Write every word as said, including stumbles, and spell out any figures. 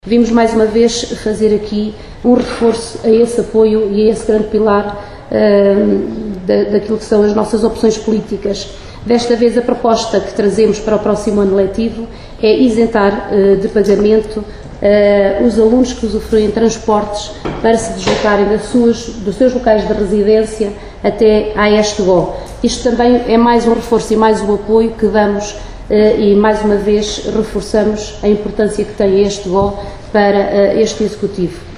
Vimos mais uma vez fazer aqui um reforço a esse apoio e a esse grande pilar uh, da, daquilo que são as nossas opções políticas. Desta vez a proposta que trazemos para o próximo ano letivo é isentar uh, de pagamento uh, os alunos que usufruem de transportes para se deslocarem das suas, dos seus locais de residência até à ESTGO. Isto também é mais um reforço e mais um apoio que damos e mais uma vez reforçamos a importância que tem este GO para este Executivo.